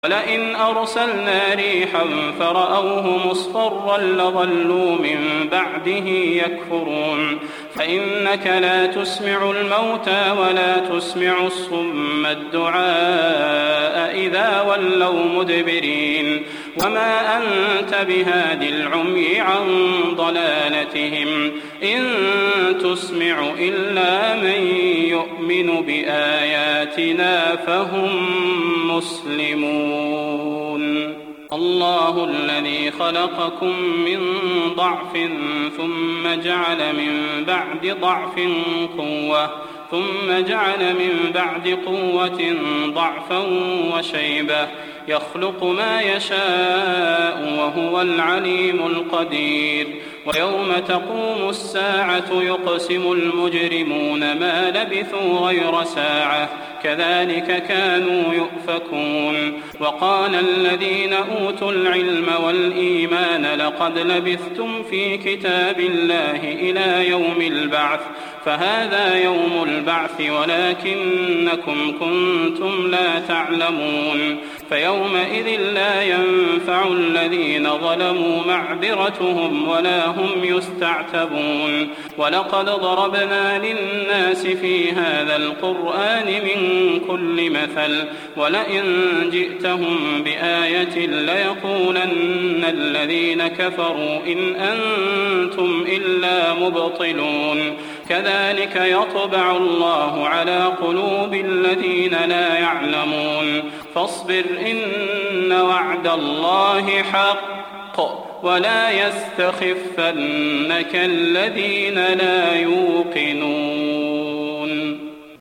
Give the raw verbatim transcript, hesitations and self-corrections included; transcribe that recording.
ولئن أرسلنا ريحا فرأوه مصفرا لظلوا من بعده يكفرون فإنك لا تسمع الموتى ولا تسمع الصم الدعاء إذا ولوا مدبرين وما أنت بهاد العمي عن ضلالتهم إن تسمع إلا من يؤمن بآياتنا فهم مسلمون. الله الذي خلقكم من ضعف ثم جعل من بعد ضعف قوة ثم جعل من بعد قوة ضعفا وشيبة يخلق ما يشاء وهو العليم القدير. ويوم تقوم الساعة يقسم المجرمون ما لبثوا غير ساعة كذلك كانوا يؤفكون. وقال الذين أوتوا العلم والإيمان لقد لبثتم في كتاب الله إلى يوم البعث فهذا يوم البعث ولكنكم كنتم لا تعلمون. فيومئذ لا ينفع الذين ظلموا معذرتهم ولا هم يستعتبون. ولقد ضربنا للناس في هذا القرآن من كل مثل ولئن جئتهم بآية ليقولن الذين كفروا إن أنتم إلا مبطلون. كذلك يطبع الله على قلوب الذين لا يعلمون. فاصبر إن وعد الله حق ولا يستخفنك الذين لا يوقنون.